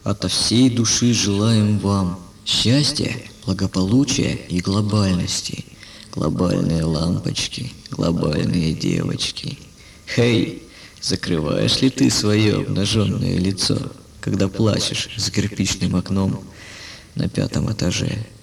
Ото всей души желаем вам счастья, благополучия и глобальности. Глобальные лампочки, глобальные девочки. Хей, закрываешь ли ты свое обнаженное лицо, когда плачешь за кирпичным окном на 5-м этаже?